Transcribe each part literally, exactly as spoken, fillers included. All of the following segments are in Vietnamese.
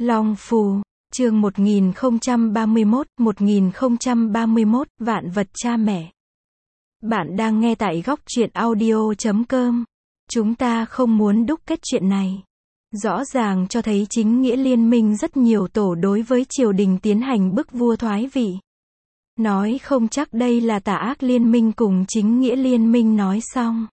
Long Phù, chương một nghìn không trăm ba mươi mốt, một nghìn không trăm ba mươi mốt, vạn vật cha mẹ. Bạn đang nghe tại góc truyện audio chấm com. Chúng ta không muốn đúc kết chuyện này. Rõ ràng cho thấy chính nghĩa liên minh rất nhiều tổ đối với triều đình tiến hành bức vua thoái vị. Nói không chắc đây là tà ác liên minh cùng chính nghĩa liên minh nói xong.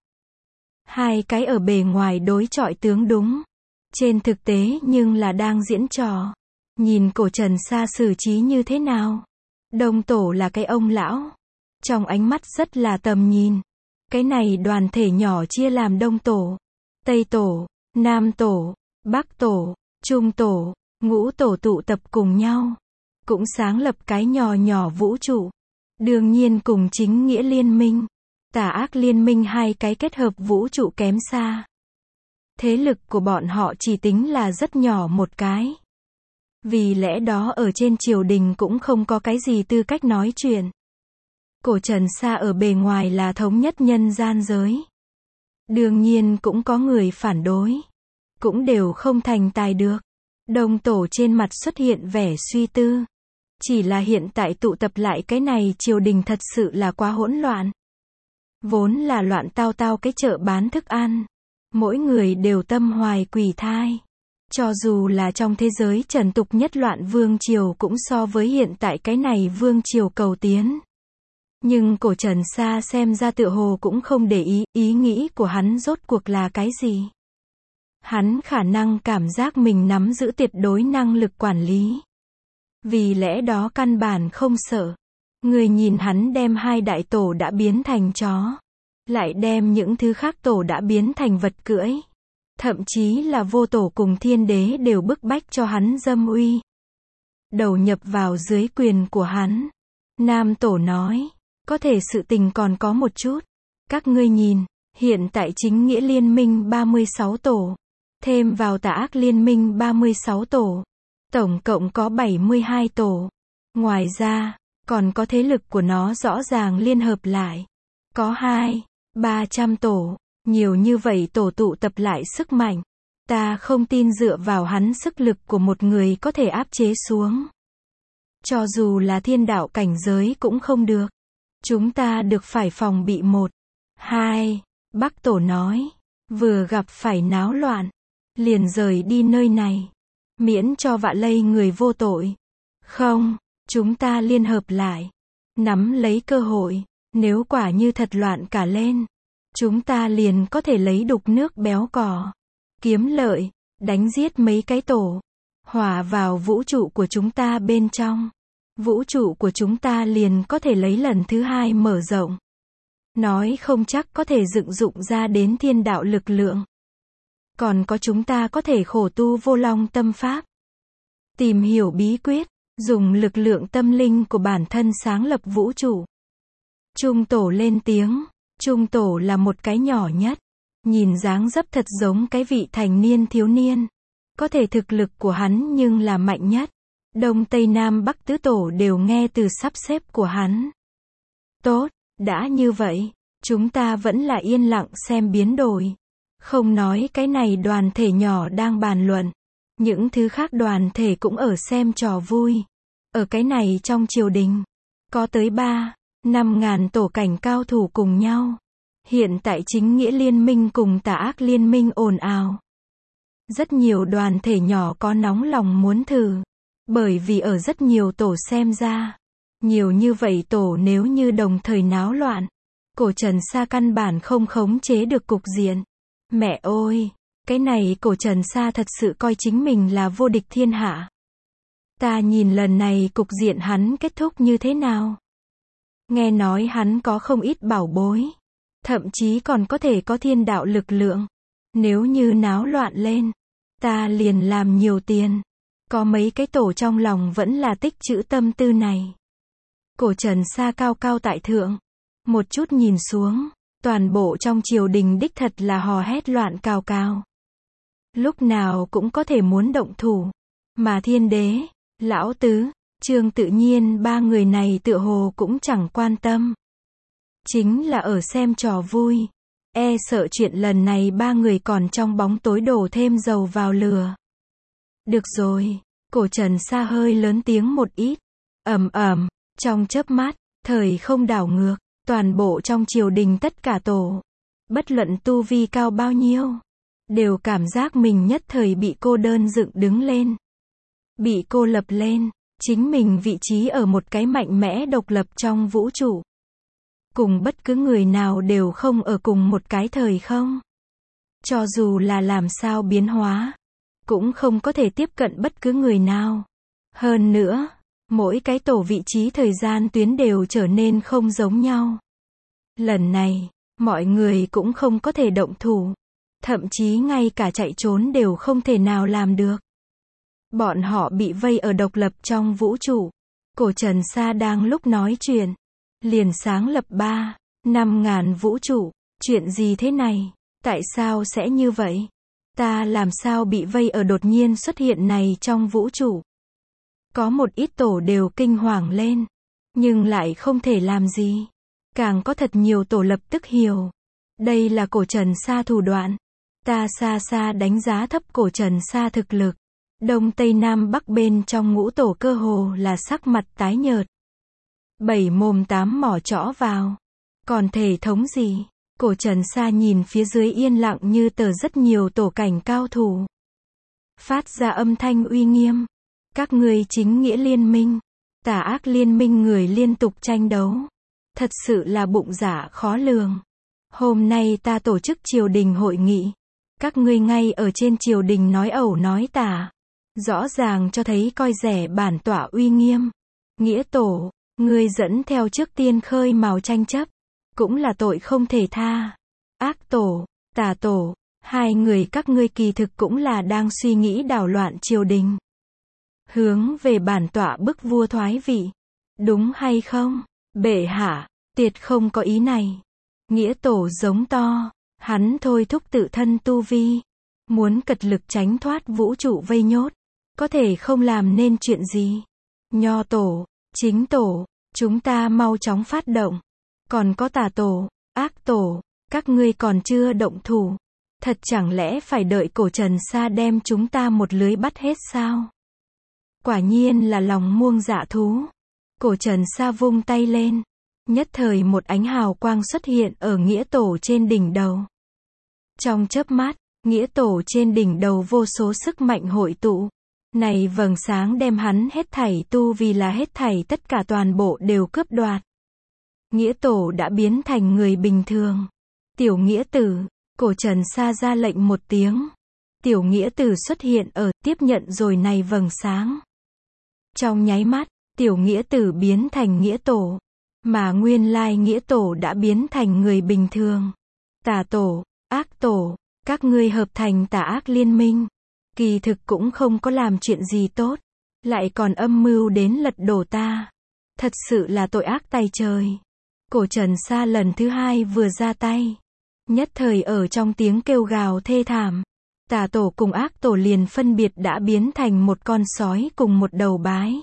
Hai cái ở bề ngoài đối chọi tướng đúng. Trên thực tế nhưng là đang diễn trò. Nhìn cổ Trần Sa xử trí như thế nào? Đông tổ là cái ông lão. Trong ánh mắt rất là tầm nhìn. Cái này đoàn thể nhỏ chia làm Đông tổ, Tây tổ, Nam tổ, Bắc tổ, Trung tổ, Ngũ tổ tụ tập cùng nhau. Cũng sáng lập cái nhỏ nhỏ vũ trụ. Đương nhiên cùng chính nghĩa liên minh, tà ác liên minh hai cái kết hợp vũ trụ kém xa. Thế lực của bọn họ chỉ tính là rất nhỏ một cái. Vì lẽ đó ở trên triều đình cũng không có cái gì tư cách nói chuyện. Cổ Trần Sa ở bề ngoài là thống nhất nhân gian giới. Đương nhiên cũng có người phản đối. Cũng đều không thành tài được. Đông tổ trên mặt xuất hiện vẻ suy tư. Chỉ là hiện tại tụ tập lại cái này triều đình thật sự là quá hỗn loạn. Vốn là loạn tao tao cái chợ bán thức ăn. Mỗi người đều tâm hoài quỷ thai. Cho dù là trong thế giới trần tục nhất loạn vương triều cũng so với hiện tại cái này vương triều cầu tiến. Nhưng cổ Trần Sa xem ra tựa hồ cũng không để ý, ý nghĩ của hắn rốt cuộc là cái gì. Hắn khả năng cảm giác mình nắm giữ tuyệt đối năng lực quản lý. Vì lẽ đó căn bản không sợ. Người nhìn hắn đem hai đại tổ đã biến thành chó. Lại đem những thứ khác tổ đã biến thành vật cưỡi. Thậm chí là vô tổ cùng thiên đế đều bức bách cho hắn dâm uy. Đầu nhập vào dưới quyền của hắn. Nam tổ nói, có thể sự tình còn có một chút. Các ngươi nhìn, hiện tại chính nghĩa liên minh ba mươi sáu tổ. Thêm vào tà ác liên minh ba mươi sáu tổ. Tổng cộng có bảy mươi hai tổ. Ngoài ra, còn có thế lực của nó rõ ràng liên hợp lại. Có hai, ba trăm tổ. Nhiều như vậy tổ tụ tập lại sức mạnh. Ta không tin dựa vào hắn sức lực của một người có thể áp chế xuống. Cho dù là thiên đạo cảnh giới cũng không được. Chúng ta được phải phòng bị một. Hai, Bắc tổ nói. Vừa gặp phải náo loạn. Liền rời đi nơi này. Miễn cho vạ lây người vô tội. Không, chúng ta liên hợp lại. Nắm lấy cơ hội. Nếu quả như thật loạn cả lên. Chúng ta liền có thể lấy đục nước béo cò. Kiếm lợi. Đánh giết mấy cái tổ. Hòa vào vũ trụ của chúng ta bên trong. Vũ trụ của chúng ta liền có thể lấy lần thứ hai mở rộng. Nói không chắc có thể dựng dụng ra đến thiên đạo lực lượng. Còn có chúng ta có thể khổ tu vô long tâm pháp. Tìm hiểu bí quyết. Dùng lực lượng tâm linh của bản thân sáng lập vũ trụ. Trung tổ lên tiếng. Trung tổ là một cái nhỏ nhất. Nhìn dáng dấp thật giống cái vị thành niên thiếu niên. Có thể thực lực của hắn nhưng là mạnh nhất. Đông Tây Nam Bắc tứ tổ đều nghe từ sắp xếp của hắn. Tốt, đã như vậy, chúng ta vẫn là yên lặng xem biến đổi. Không nói cái này đoàn thể nhỏ đang bàn luận. Những thứ khác đoàn thể cũng ở xem trò vui. Ở cái này trong triều đình, có tới ba, năm ngàn tổ cảnh cao thủ cùng nhau. Hiện tại chính nghĩa liên minh cùng tà ác liên minh ồn ào. Rất nhiều đoàn thể nhỏ có nóng lòng muốn thử. Bởi vì ở rất nhiều tổ xem ra. Nhiều như vậy tổ nếu như đồng thời náo loạn. Cổ Trần Sa căn bản không khống chế được cục diện. Mẹ ơi, cái này cổ Trần Sa thật sự coi chính mình là vô địch thiên hạ. Ta nhìn lần này cục diện hắn kết thúc như thế nào? Nghe nói hắn có không ít bảo bối. Thậm chí còn có thể có thiên đạo lực lượng. Nếu như náo loạn lên, ta liền làm nhiều tiền. Có mấy cái tổ trong lòng vẫn là tích trữ tâm tư này. Cổ Trần Sa cao cao tại thượng. Một chút nhìn xuống. Toàn bộ trong triều đình đích thật là hò hét loạn cào cào. Lúc nào cũng có thể muốn động thủ. Mà thiên đế, lão tứ, Trương Tự Nhiên ba người này tựa hồ cũng chẳng quan tâm. Chính là ở xem trò vui. E sợ chuyện lần này ba người còn trong bóng tối đổ thêm dầu vào lửa. Được rồi, Cổ Trần Sa hơi lớn tiếng một ít. Ầm ầm, trong chớp mắt, thời không đảo ngược, toàn bộ trong triều đình tất cả tổ, bất luận tu vi cao bao nhiêu, đều cảm giác mình nhất thời bị cô đơn dựng đứng lên. Bị cô lập lên, chính mình vị trí ở một cái mạnh mẽ độc lập trong vũ trụ. Cùng bất cứ người nào đều không ở cùng một cái thời không. Cho dù là làm sao biến hóa, cũng không có thể tiếp cận bất cứ người nào. Hơn nữa, mỗi cái tổ vị trí thời gian tuyến đều trở nên không giống nhau. Lần này, mọi người cũng không có thể động thủ. Thậm chí ngay cả chạy trốn đều không thể nào làm được. Bọn họ bị vây ở độc lập trong vũ trụ. Cổ Trần Sa đang lúc nói chuyện, liền sáng lập ba, năm ngàn vũ trụ. Chuyện gì thế này? Tại sao sẽ như vậy? Ta làm sao bị vây ở đột nhiên xuất hiện này trong vũ trụ? Có một ít tổ đều kinh hoàng lên, nhưng lại không thể làm gì. Càng có thật nhiều tổ lập tức hiểu. Đây là Cổ Trần Sa thủ đoạn. Ta xa xa đánh giá thấp Cổ Trần Sa thực lực. Đông Tây Nam Bắc bên trong ngũ tổ cơ hồ là sắc mặt tái nhợt. Bảy mồm tám mỏ chõ vào. Còn thể thống gì? Cổ Trần Sa nhìn phía dưới yên lặng như tờ rất nhiều tổ cảnh cao thủ. Phát ra âm thanh uy nghiêm. Các ngươi chính nghĩa liên minh, tà ác liên minh người liên tục tranh đấu. Thật sự là bụng dạ khó lường. Hôm nay ta tổ chức triều đình hội nghị. Các ngươi ngay ở trên triều đình nói ẩu nói tả. Rõ ràng cho thấy coi rẻ bản tọa uy nghiêm. Nghĩa tổ, ngươi dẫn theo trước tiên khơi mào tranh chấp. Cũng là tội không thể tha. Ác tổ, tà tổ, hai người các ngươi kỳ thực cũng là đang suy nghĩ đảo loạn triều đình. Hướng về bản tọa bức vua thoái vị. Đúng hay không? Bệ hạ, tiệt không có ý này. Nghĩa tổ giống to. Hắn thôi thúc tự thân tu vi. Muốn cật lực tránh thoát vũ trụ vây nhốt. Có thể không làm nên chuyện gì. Nho tổ, chính tổ, chúng ta mau chóng phát động. Còn có tà tổ, ác tổ, các ngươi còn chưa động thủ. Thật chẳng lẽ phải đợi Cổ Trần Sa đem chúng ta một lưới bắt hết sao? Quả nhiên là lòng muông dạ thú. Cổ Trần Sa vung tay lên. Nhất thời một ánh hào quang xuất hiện ở nghĩa tổ trên đỉnh đầu. Trong chớp mắt, nghĩa tổ trên đỉnh đầu vô số sức mạnh hội tụ. Này vầng sáng đem hắn hết thảy tu vì là hết thảy tất cả toàn bộ đều cướp đoạt. Nghĩa tổ đã biến thành người bình thường. Tiểu nghĩa tử, Cổ Trần Sa ra lệnh một tiếng. Tiểu nghĩa tử xuất hiện ở, tiếp nhận rồi này vầng sáng. Trong nháy mắt, tiểu nghĩa tử biến thành nghĩa tổ. Mà nguyên lai nghĩa tổ đã biến thành người bình thường. Tà tổ, ác tổ, các ngươi hợp thành tà ác liên minh. Kỳ thực cũng không có làm chuyện gì tốt. Lại còn âm mưu đến lật đổ ta. Thật sự là tội ác tày trời. Cổ Trần Sa lần thứ hai vừa ra tay. Nhất thời ở trong tiếng kêu gào thê thảm. Tà tổ cùng ác tổ liền phân biệt đã biến thành một con sói cùng một đầu bái.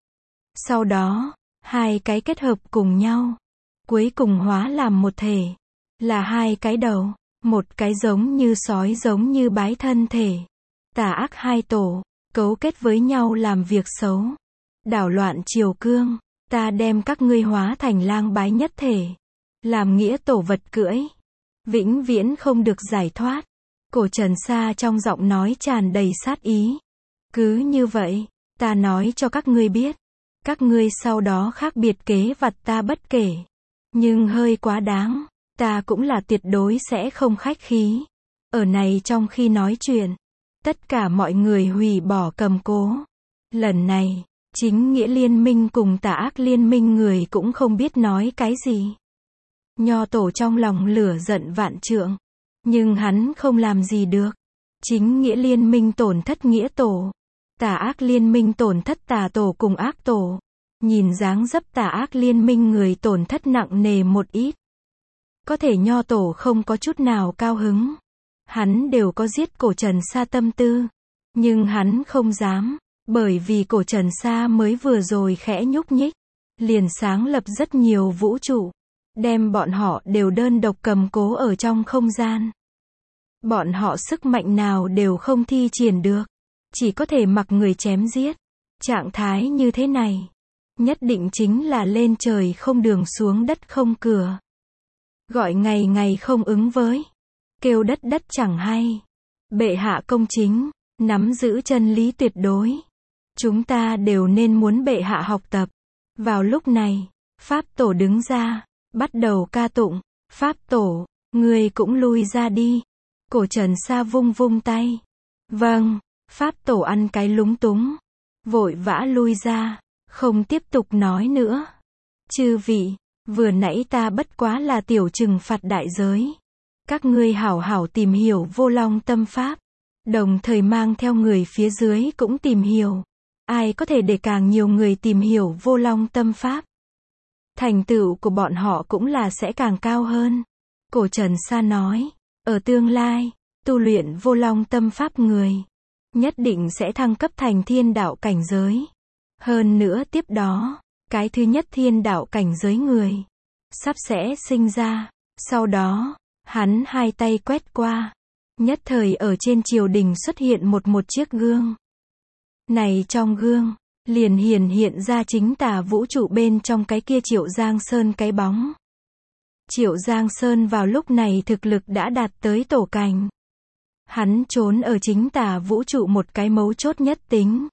Sau đó, hai cái kết hợp cùng nhau. Cuối cùng hóa làm một thể. Là hai cái đầu. Một cái giống như sói giống như bái thân thể. Tà ác hai tổ, cấu kết với nhau làm việc xấu. Đảo loạn triều cương. Ta đem các ngươi hóa thành lang bái nhất thể. Làm nghĩa tổ vật cưỡi. Vĩnh viễn không được giải thoát. Cổ Trần Sa trong giọng nói tràn đầy sát ý. Cứ như vậy, ta nói cho các ngươi biết. Các ngươi sau đó khác biệt kế vặt ta bất kể. Nhưng hơi quá đáng. Ta cũng là tuyệt đối sẽ không khách khí. Ở này trong khi nói chuyện, tất cả mọi người hủy bỏ cầm cố. Lần này, chính nghĩa liên minh cùng tà ác liên minh người cũng không biết nói cái gì. Nho tổ trong lòng lửa giận vạn trượng. Nhưng hắn không làm gì được. Chính nghĩa liên minh tổn thất nghĩa tổ. Tà ác liên minh tổn thất tà tổ cùng ác tổ. Nhìn dáng dấp tà ác liên minh người tổn thất nặng nề một ít. Có thể nho tổ không có chút nào cao hứng. Hắn đều có giết Cổ Trần Sa tâm tư. Nhưng hắn không dám. Bởi vì Cổ Trần Sa mới vừa rồi khẽ nhúc nhích. Liền sáng lập rất nhiều vũ trụ. Đem bọn họ đều đơn độc cầm cố ở trong không gian. Bọn họ sức mạnh nào đều không thi triển được. chỉ có thể mặc người chém giết. Trạng thái như thế này, nhất định chính là lên trời không đường xuống đất không cửa. Gọi ngày ngày không ứng với, kêu đất đất chẳng hay. Bệ hạ công chính, nắm giữ chân lý tuyệt đối. Chúng ta đều nên muốn bệ hạ học tập. Vào lúc này, Pháp Tổ đứng ra, bắt đầu ca tụng. Pháp Tổ, người cũng lui ra đi. Cổ Trần Sa vung vung tay. Vâng, Pháp Tổ ăn cái lúng túng, vội vã lui ra, không tiếp tục nói nữa. Chư vị, vừa nãy ta bất quá là tiểu trừng phạt đại giới. Các ngươi hảo hảo tìm hiểu Vô Long Tâm Pháp, đồng thời mang theo người phía dưới cũng tìm hiểu. Ai có thể để càng nhiều người tìm hiểu Vô Long Tâm Pháp, thành tựu của bọn họ cũng là sẽ càng cao hơn. Cổ Trần Sa nói, ở tương lai, tu luyện Vô Long Tâm Pháp người, nhất định sẽ thăng cấp thành thiên đạo cảnh giới. Hơn nữa tiếp đó, cái thứ nhất thiên đạo cảnh giới người, sắp sẽ sinh ra. Sau đó, hắn hai tay quét qua, nhất thời ở trên triều đình xuất hiện một một chiếc gương. Này trong gương, liền hiển hiện ra chính tà vũ trụ bên trong cái kia Triệu Giang Sơn cái bóng. Triệu Giang Sơn vào lúc này thực lực đã đạt tới tổ cảnh. Hắn trốn ở chính tà vũ trụ một cái mấu chốt nhất tính,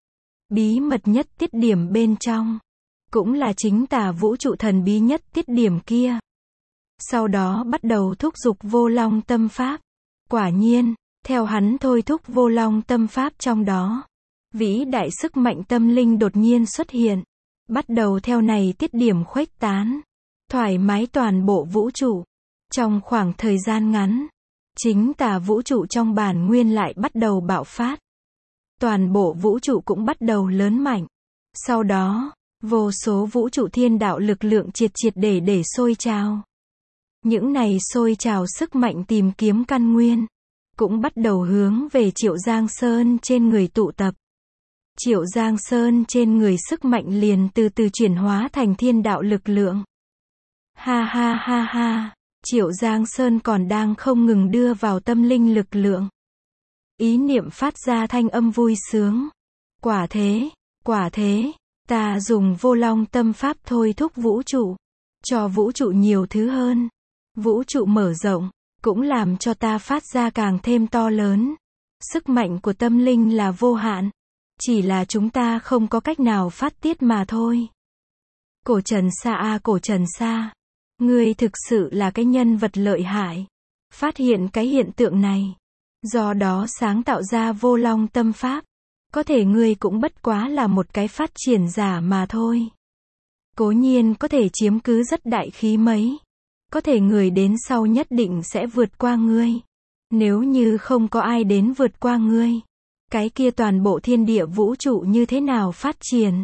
bí mật nhất tiết điểm bên trong, cũng là chính tà vũ trụ thần bí nhất tiết điểm kia. Sau đó bắt đầu thúc giục Vô Long Tâm Pháp. Quả nhiên, theo hắn thôi thúc Vô Long Tâm Pháp trong đó, vĩ đại sức mạnh tâm linh đột nhiên xuất hiện, bắt đầu theo này tiết điểm khuếch tán, thoải mái toàn bộ vũ trụ. Trong khoảng thời gian ngắn, chính tà vũ trụ trong bản nguyên lại bắt đầu bạo phát. Toàn bộ vũ trụ cũng bắt đầu lớn mạnh. Sau đó, vô số vũ trụ thiên đạo lực lượng triệt triệt để để sôi trào. Những này sôi trào sức mạnh tìm kiếm căn nguyên, cũng bắt đầu hướng về Triệu Giang Sơn trên người tụ tập. Triệu Giang Sơn trên người sức mạnh liền từ từ chuyển hóa thành thiên đạo lực lượng. Ha ha ha ha, Triệu Giang Sơn còn đang không ngừng đưa vào tâm linh lực lượng. Ý niệm phát ra thanh âm vui sướng. Quả thế, quả thế, ta dùng Vô Long Tâm Pháp thôi thúc vũ trụ, cho vũ trụ nhiều thứ hơn. Vũ trụ mở rộng, cũng làm cho ta phát ra càng thêm to lớn. Sức mạnh của tâm linh là vô hạn, chỉ là chúng ta không có cách nào phát tiết mà thôi. Cổ Trần Sa a Cổ Trần Sa, ngươi thực sự là cái nhân vật lợi hại, phát hiện cái hiện tượng này, do đó sáng tạo ra Vô Long Tâm Pháp. Có thể ngươi cũng bất quá là một cái phát triển giả mà thôi. Cố nhiên có thể chiếm cứ rất đại khí mấy, có thể người đến sau nhất định sẽ vượt qua ngươi. Nếu như không có ai đến vượt qua ngươi, cái kia toàn bộ thiên địa vũ trụ như thế nào phát triển?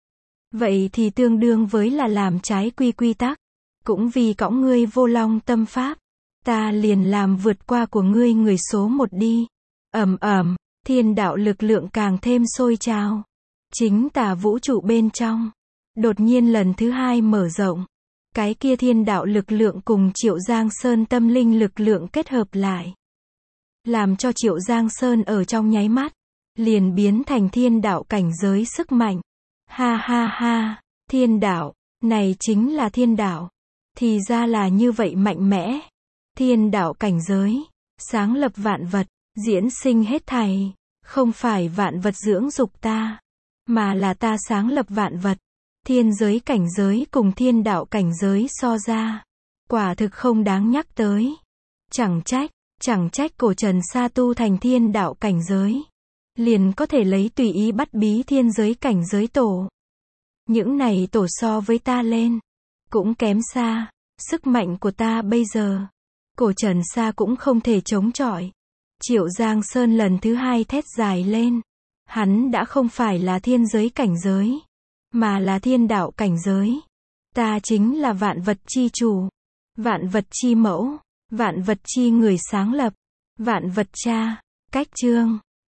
Vậy thì tương đương với là làm trái quy quy tắc. Cũng vì cõng ngươi Vô Long Tâm Pháp, ta liền làm vượt qua của ngươi người số một đi. Ầm ầm, thiên đạo lực lượng càng thêm sôi trào. Chính tà vũ trụ bên trong, đột nhiên lần thứ hai mở rộng. Cái kia thiên đạo lực lượng cùng Triệu Giang Sơn tâm linh lực lượng kết hợp lại, làm cho Triệu Giang Sơn ở trong nháy mắt, liền biến thành thiên đạo cảnh giới sức mạnh. Ha ha ha, thiên đạo, này chính là thiên đạo. Thì ra là như vậy mạnh mẽ. Thiên đạo cảnh giới, sáng lập vạn vật, diễn sinh hết thảy. Không phải vạn vật dưỡng dục ta, mà là ta sáng lập vạn vật. Thiên giới cảnh giới cùng thiên đạo cảnh giới so ra, quả thực không đáng nhắc tới. Chẳng trách, chẳng trách Cổ Trần Sa tu thành thiên đạo cảnh giới, liền có thể lấy tùy ý bắt bí thiên giới cảnh giới tổ. Những này tổ so với ta lên, cũng kém xa. Sức mạnh của ta bây giờ, Cổ Trần Sa cũng không thể chống chọi. Triệu Giang Sơn lần thứ hai thét dài lên. Hắn đã không phải là thiên giới cảnh giới, mà là thiên đạo cảnh giới. Ta chính là vạn vật chi chủ, vạn vật chi mẫu, vạn vật chi người sáng lập, vạn vật cha. Cách chương